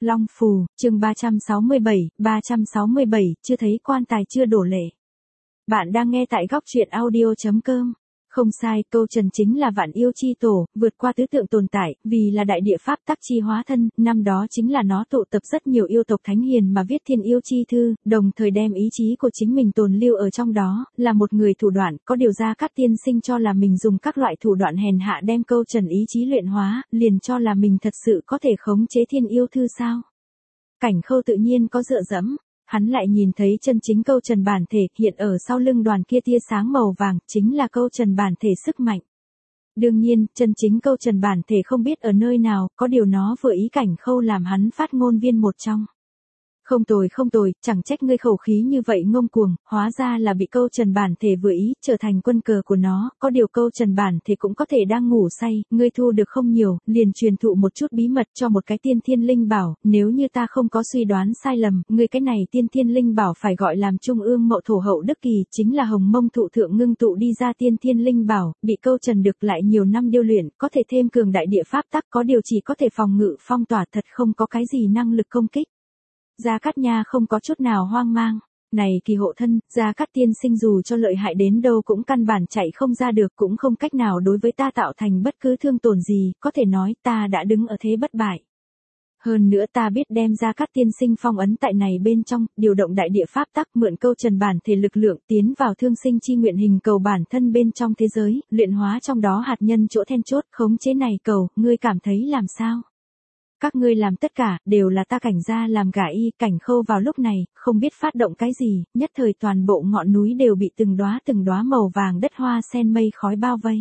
Long Phù, chương 367, chưa thấy quan tài chưa đổ lệ. Bạn đang nghe tại góc truyện audio.com. Không sai, câu trần chính là vạn yêu chi tổ, vượt qua tứ tượng tồn tại, vì là đại địa pháp tắc chi hóa thân, năm đó chính là nó tụ tập rất nhiều yêu tộc thánh hiền mà viết thiên yêu chi thư, đồng thời đem ý chí của chính mình tồn lưu ở trong đó, là một người thủ đoạn, có điều Gia Cát tiên sinh cho là mình dùng các loại thủ đoạn hèn hạ đem câu trần ý chí luyện hóa, liền cho là mình thật sự có thể khống chế thiên yêu thư sao? Cảnh Khâu tự nhiên có dựa dẫm. Hắn lại nhìn thấy chân chính câu trần bản thể hiện ở sau lưng đoàn kia tia sáng màu vàng, chính là câu trần bản thể sức mạnh. Đương nhiên, chân chính câu trần bản thể không biết ở nơi nào, có điều nó vừa ý Cảnh Khâu làm hắn phát ngôn viên một trong. Không tồi, chẳng trách ngươi khẩu khí như vậy ngông cuồng, hóa ra là bị câu trần bản thể vừa ý, trở thành quân cờ của nó, có điều câu trần bản thể cũng có thể đang ngủ say, ngươi thu được không nhiều, liền truyền thụ một chút bí mật cho một cái tiên thiên linh bảo, nếu như ta không có suy đoán sai lầm, ngươi cái này tiên thiên linh bảo phải gọi làm Trung Ương Mậu Thổ Hậu Đức Kỳ, chính là Hồng Mông Thụ Thượng ngưng tụ đi ra tiên thiên linh bảo, bị câu trần được lại nhiều năm điêu luyện, có thể thêm cường đại địa pháp tắc, có điều chỉ có thể phòng ngự phong tỏa, thật không có cái gì năng lực công kích. Gia Cát Nha không có chút nào hoang mang, này Kỳ hộ thân, Gia Cát tiên sinh dù cho lợi hại đến đâu cũng căn bản chạy không ra được, cũng không cách nào đối với ta tạo thành bất cứ thương tổn gì, có thể nói ta đã đứng ở thế bất bại. Hơn nữa ta biết đem Gia Cát tiên sinh phong ấn tại này bên trong, điều động đại địa pháp tắc, mượn câu trần bản thể lực lượng tiến vào thương sinh chi nguyện hình cầu bản thân bên trong thế giới, luyện hóa trong đó hạt nhân chỗ then chốt, khống chế này cầu, ngươi cảm thấy làm sao? Các ngươi làm tất cả, đều là ta Cảnh gia làm gả y. Cảnh Khâu vào lúc này, không biết phát động cái gì, nhất thời toàn bộ ngọn núi đều bị từng đóa màu vàng đất hoa sen mây khói bao vây.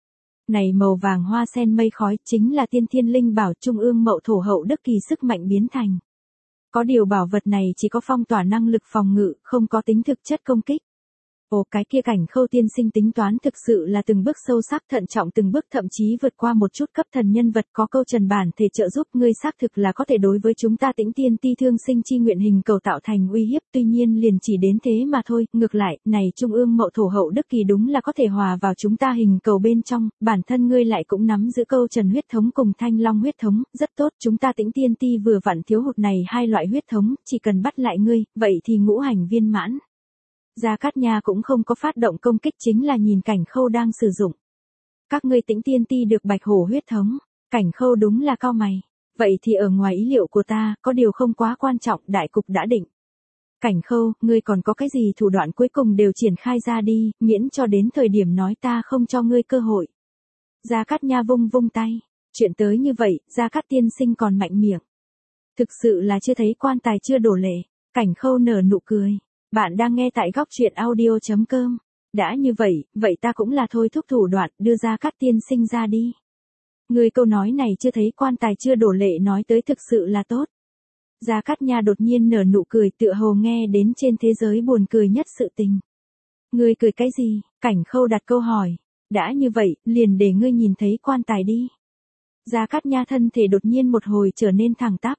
Này màu vàng hoa sen mây khói, chính là tiên thiên linh bảo Trung Ương Mậu Thổ Hậu Đức Kỳ sức mạnh biến thành. Có điều bảo vật này chỉ có phong tỏa năng lực phòng ngự, không có tính thực chất công kích. Ồ, cái kia Cảnh Khâu tiên sinh tính toán thực sự là từng bước sâu sắc thận trọng, từng bước thậm chí vượt qua một chút cấp thần nhân vật, có câu trần bản thể trợ giúp, ngươi xác thực là có thể đối với chúng ta Tĩnh Tiên Ti thương sinh chi nguyện hình cầu tạo thành uy hiếp, tuy nhiên liền chỉ đến thế mà thôi, ngược lại, này Trung Ương Mậu Thổ Hậu Đức Kỳ đúng là có thể hòa vào chúng ta hình cầu bên trong, bản thân ngươi lại cũng nắm giữ câu trần huyết thống cùng Thanh Long huyết thống, rất tốt, chúng ta Tĩnh Tiên Ti vừa vặn thiếu hụt này hai loại huyết thống, chỉ cần bắt lại ngươi, vậy thì ngũ hành viên mãn. Gia Cát Nha cũng không có phát động công kích, chính là nhìn Cảnh Khâu đang sử dụng. Các ngươi Tĩnh Tiên Ti được bạch hổ huyết thống. Cảnh Khâu đúng là cau mày. Vậy thì ở ngoài ý liệu của ta, có điều không quá quan trọng, đại cục đã định. Cảnh Khâu, ngươi còn có cái gì thủ đoạn cuối cùng đều triển khai ra đi, miễn cho đến thời điểm nói ta không cho ngươi cơ hội. Gia Cát Nha vung tay. Chuyện tới như vậy, Gia Cát tiên sinh còn mạnh miệng. Thực sự là chưa thấy quan tài chưa đổ lệ. Cảnh Khâu nở nụ cười. Bạn đang nghe tại góc truyện audio.com. Đã như vậy, vậy ta cũng là thôi thúc thủ đoạn, đưa Gia Cát tiên sinh ra đi. Người câu nói này chưa thấy quan tài chưa đổ lệ nói tới thực sự là tốt. Gia Cát Nha đột nhiên nở nụ cười, tựa hồ nghe đến trên thế giới buồn cười nhất sự tình. Ngươi cười cái gì? Cảnh Khâu đặt câu hỏi. Đã như vậy, liền để ngươi nhìn thấy quan tài đi. Gia Cát Nha thân thể đột nhiên một hồi trở nên thẳng tắp.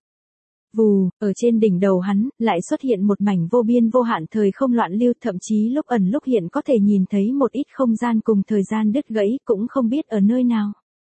Vù, ở trên đỉnh đầu hắn, lại xuất hiện một mảnh vô biên vô hạn thời không loạn lưu, thậm chí lúc ẩn lúc hiện có thể nhìn thấy một ít không gian cùng thời gian đứt gãy, cũng không biết ở nơi nào.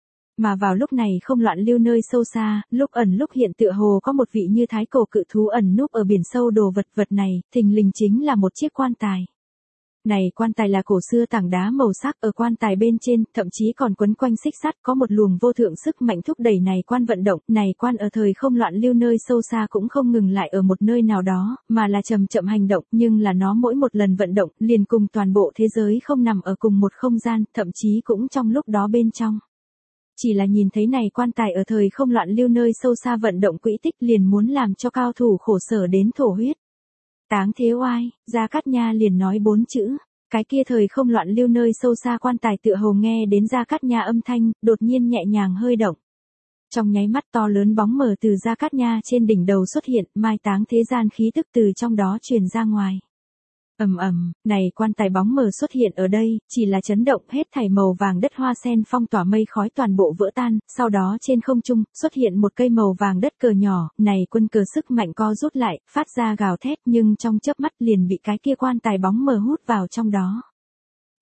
Mà vào lúc này không loạn lưu nơi sâu xa, lúc ẩn lúc hiện tựa hồ có một vị như thái cổ cự thú ẩn núp ở biển sâu, đồ vật này, thình lình chính là một chiếc quan tài. Này quan tài là cổ xưa tảng đá màu sắc, ở quan tài bên trên, thậm chí còn quấn quanh xích sắt, có một luồng vô thượng sức mạnh thúc đẩy này quan vận động, này quan ở thời không loạn lưu nơi sâu xa cũng không ngừng lại ở một nơi nào đó, mà là chậm chậm hành động, nhưng là nó mỗi một lần vận động, liền cùng toàn bộ thế giới không nằm ở cùng một không gian, thậm chí cũng trong lúc đó bên trong. Chỉ là nhìn thấy này quan tài ở thời không loạn lưu nơi sâu xa vận động quỹ tích, liền muốn làm cho cao thủ khổ sở đến thổ huyết. Táng thế oai, Gia Cát Nha liền nói 4 chữ. Cái kia thời không loạn lưu nơi sâu xa quan tài tựa hồ nghe đến Gia Cát Nha âm thanh, đột nhiên nhẹ nhàng hơi động. Trong nháy mắt to lớn bóng mờ từ Gia Cát Nha trên đỉnh đầu xuất hiện, mai táng thế gian khí tức từ trong đó truyền ra ngoài. Này quan tài bóng mờ xuất hiện ở đây, chỉ là chấn động, hết thảy màu vàng đất hoa sen phong tỏa mây khói toàn bộ vỡ tan, sau đó trên không trung, xuất hiện một cây màu vàng đất cờ nhỏ, này quân cờ sức mạnh co rút lại, phát ra gào thét, nhưng trong chớp mắt liền bị cái kia quan tài bóng mờ hút vào trong đó.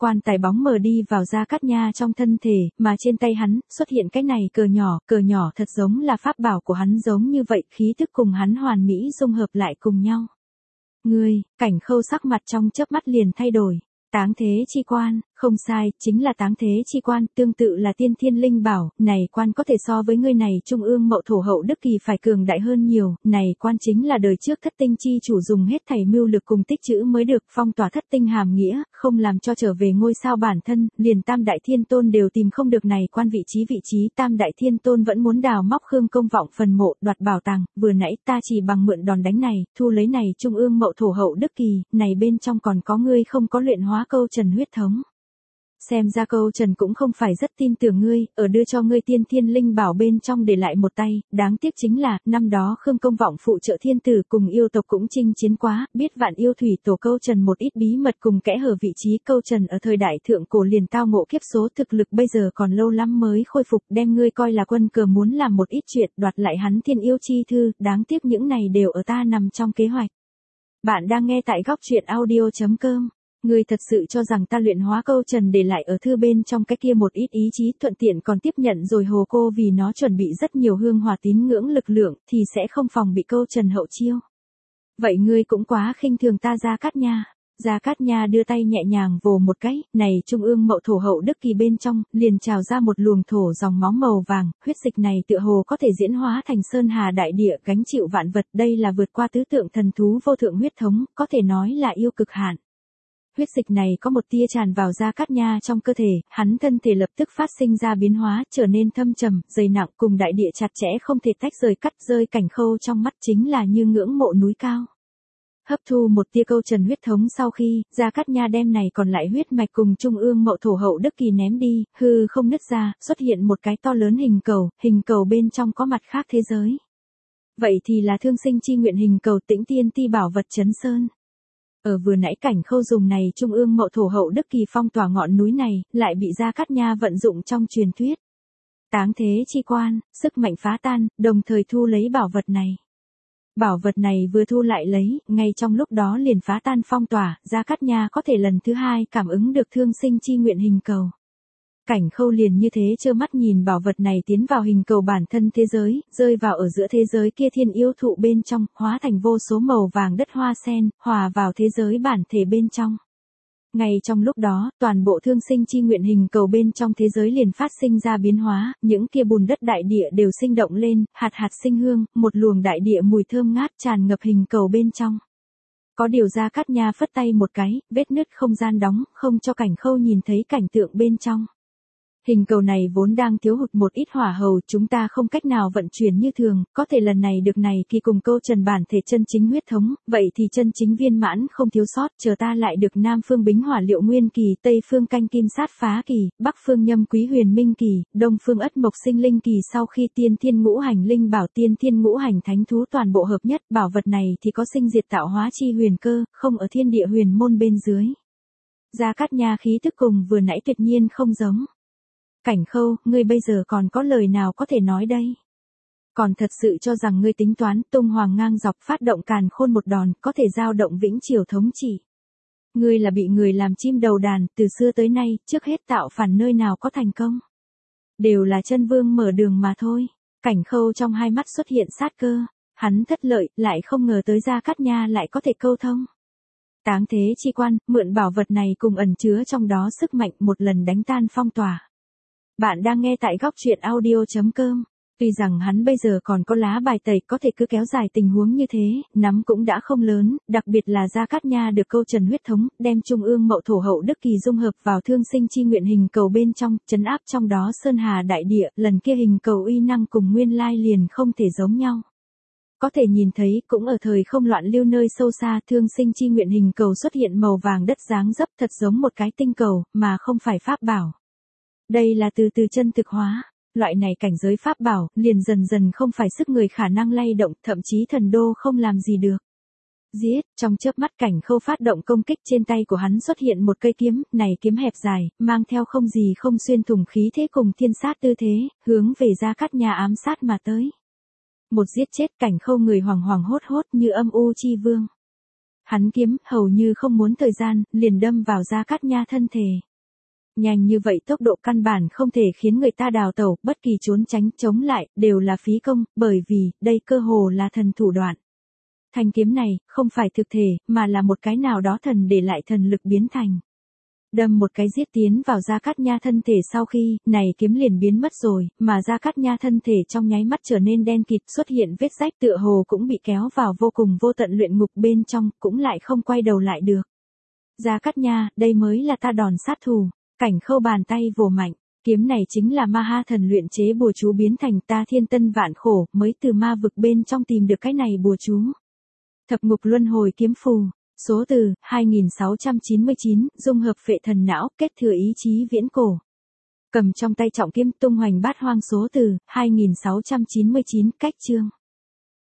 Quan tài bóng mờ đi vào Gia Cát Nha trong thân thể, mà trên tay hắn, xuất hiện cái này cờ nhỏ thật giống là pháp bảo của hắn giống như vậy, khí thức cùng hắn hoàn mỹ dung hợp lại cùng nhau. Ngươi, Cảnh Khâu sắc mặt trong chớp mắt liền thay đổi. Táng thế chi quan, không sai, chính là táng thế chi quan, tương tự là tiên thiên linh bảo, này quan có thể so với ngươi này trung ương mậu thổ hậu đức kỳ phải cường đại hơn nhiều, này quan chính là đời trước thất tinh chi chủ dùng hết thảy mưu lực cùng tích trữ mới được phong tỏa thất tinh hàm nghĩa, không làm cho trở về ngôi sao bản thân, liền tam đại thiên tôn đều tìm không được này quan vị trí, tam đại thiên tôn vẫn muốn đào móc Khương Công Vọng phần mộ, đoạt bảo tàng, vừa nãy ta chỉ bằng mượn đòn đánh này, thu lấy này trung ương mậu thổ hậu đức kỳ, này bên trong còn có ngươi không có luyện hóa câu trần huyết thống. Xem ra câu trần cũng không phải rất tin tưởng ngươi, ở đưa cho ngươi tiên thiên linh bảo bên trong để lại một tay, đáng tiếc chính là, năm đó Khương Công Vọng phụ trợ thiên tử cùng yêu tộc cũng chinh chiến quá, biết vạn yêu thủy tổ câu trần một ít bí mật cùng kẽ hở vị trí câu trần ở thời đại thượng cổ liền tao ngộ kiếp số thực lực bây giờ còn lâu lắm mới khôi phục, đem ngươi coi là quân cờ muốn làm một ít chuyện đoạt lại hắn thiên yêu chi thư, đáng tiếc những này đều ở ta nằm trong kế hoạch. Bạn đang nghe tại góc truyện audio.com. Ngươi thật sự cho rằng ta luyện hóa câu trần để lại ở thư bên trong cái kia một ít ý chí thuận tiện còn tiếp nhận rồi hồ cô vì nó chuẩn bị rất nhiều hương hỏa tín ngưỡng lực lượng thì sẽ không phòng bị câu trần hậu chiêu. Vậy ngươi cũng quá khinh thường ta Gia Cát Nha. Gia Cát Nha đưa tay nhẹ nhàng vồ một cái, này trung ương mậu thổ hậu đức kỳ bên trong, liền trào ra một luồng thổ dòng máu màu vàng, huyết dịch này tựa hồ có thể diễn hóa thành sơn hà đại địa gánh chịu vạn vật, đây là vượt qua tứ tượng thần thú vô thượng huyết thống, có thể nói là yêu cực hạn. Huyết dịch này có một tia tràn vào Gia Cát Nha trong cơ thể, hắn thân thể lập tức phát sinh ra biến hóa, trở nên thâm trầm, dày nặng cùng đại địa chặt chẽ không thể tách rời cắt rơi Cảnh Khâu trong mắt chính là như ngưỡng mộ núi cao. Hấp thu một tia câu trần huyết thống sau khi, Gia Cát Nha đem này còn lại huyết mạch cùng trung ương mậu thổ hậu đức kỳ ném đi, hư không nứt ra, xuất hiện một cái to lớn hình cầu bên trong có mặt khác thế giới. Vậy thì là thương sinh chi nguyện hình cầu Tĩnh Tiên Ti bảo vật Trấn Sơn. Ở vừa nãy Cảnh Khâu dùng này trung ương mậu thổ hậu đức kỳ phong tỏa ngọn núi này, lại bị Gia Cát Nha vận dụng trong truyền thuyết. Táng thế chi quan, sức mạnh phá tan, đồng thời thu lấy bảo vật này. Bảo vật này vừa thu lại lấy, ngay trong lúc đó liền phá tan phong tỏa, Gia Cát Nha có thể lần thứ hai cảm ứng được thương sinh chi nguyện hình cầu. Cảnh Khâu liền như thế trơ mắt nhìn bảo vật này tiến vào hình cầu bản thân thế giới, rơi vào ở giữa thế giới kia thiên yêu thụ bên trong, hóa thành vô số màu vàng đất hoa sen, hòa vào thế giới bản thể bên trong. Ngay trong lúc đó, toàn bộ thương sinh chi nguyện hình cầu bên trong thế giới liền phát sinh ra biến hóa, những kia bùn đất đại địa đều sinh động lên, hạt sinh hương, một luồng đại địa mùi thơm ngát tràn ngập hình cầu bên trong. Có điều Gia Cát Nha phất tay một cái, vết nứt không gian đóng, không cho Cảnh Khâu nhìn thấy cảnh tượng bên trong. Hình cầu này vốn đang thiếu hụt một ít hỏa hầu, chúng ta không cách nào vận chuyển như thường, có thể lần này được này kỳ cùng câu trần bản thể chân chính huyết thống, vậy thì chân chính viên mãn không thiếu sót, chờ ta lại được Nam phương bính hỏa liệu nguyên kỳ, Tây phương canh kim sát phá kỳ, Bắc phương nhâm quý huyền minh kỳ, Đông phương ất mộc sinh linh kỳ sau khi tiên thiên ngũ hành linh bảo tiên thiên ngũ hành thánh thú toàn bộ hợp nhất, bảo vật này thì có sinh diệt tạo hóa chi huyền cơ, không ở thiên địa huyền môn bên dưới. Gia Cát Nha khí tức cùng vừa nãy tuyệt nhiên không giống. Cảnh Khâu, ngươi bây giờ còn có lời nào có thể nói đây? Còn thật sự cho rằng ngươi tính toán tung hoàng ngang dọc phát động càn khôn một đòn, có thể giao động vĩnh triều thống trị. Ngươi là bị người làm chim đầu đàn, từ xưa tới nay, trước hết tạo phản nơi nào có thành công. Đều là chân vương mở đường mà thôi. Cảnh Khâu trong hai mắt xuất hiện sát cơ, hắn thất lợi, lại không ngờ tới Gia Cát Nha lại có thể câu thông. Táng thế chi quan, mượn bảo vật này cùng ẩn chứa trong đó sức mạnh một lần đánh tan phong tỏa. Bạn đang nghe tại góc truyện audio.com. Tuy rằng hắn bây giờ còn có lá bài tẩy có thể cứ kéo dài tình huống như thế, nắm cũng đã không lớn, đặc biệt là Gia Cát Nha được câu trần huyết thống, đem trung ương mậu thổ hậu đức kỳ dung hợp vào thương sinh chi nguyện hình cầu bên trong, trấn áp trong đó sơn hà đại địa, lần kia hình cầu uy năng cùng nguyên lai liền không thể giống nhau. Có thể nhìn thấy cũng ở thời không loạn lưu nơi sâu xa thương sinh chi nguyện hình cầu xuất hiện màu vàng đất dáng dấp thật giống một cái tinh cầu, mà không phải pháp bảo. Đây là từ từ chân thực hóa, loại này cảnh giới pháp bảo, liền dần dần không phải sức người khả năng lay động, thậm chí thần đô không làm gì được. Giết, trong chớp mắt Cảnh Khâu phát động công kích trên tay của hắn xuất hiện một cây kiếm, này kiếm hẹp dài, mang theo không gì không xuyên thủng khí thế cùng thiên sát tư thế, hướng về Gia Cát Nha ám sát mà tới. Một giết chết Cảnh Khâu người hoảng hốt hốt như âm u chi vương. Hắn kiếm, hầu như không muốn thời gian, liền đâm vào Gia Cát Nha thân thể. Nhanh như vậy tốc độ căn bản không thể khiến người ta đào tẩu, bất kỳ trốn tránh, chống lại, đều là phí công, bởi vì, đây cơ hồ là thần thủ đoạn. Thanh kiếm này, không phải thực thể, mà là một cái nào đó thần để lại thần lực biến thành. Đâm một cái giết tiến vào Gia Cát Nha thân thể sau khi, này kiếm liền biến mất rồi, mà Gia Cát Nha thân thể trong nháy mắt trở nên đen kịt, xuất hiện vết rách tựa hồ cũng bị kéo vào vô cùng vô tận luyện ngục bên trong, cũng lại không quay đầu lại được. Gia Cát Nha, đây mới là ta đòn sát thủ. Cảnh Khâu bàn tay vồ mạnh, kiếm này chính là ma ha thần luyện chế bùa chú biến thành, ta thiên tân vạn khổ, mới từ ma vực bên trong tìm được cái này bùa chú. Thập ngục luân hồi kiếm phù, số từ, 2699, dung hợp phệ thần não, kết thừa ý chí viễn cổ. Cầm trong tay trọng kiếm tung hoành bát hoang, số từ, 2699, cách chương.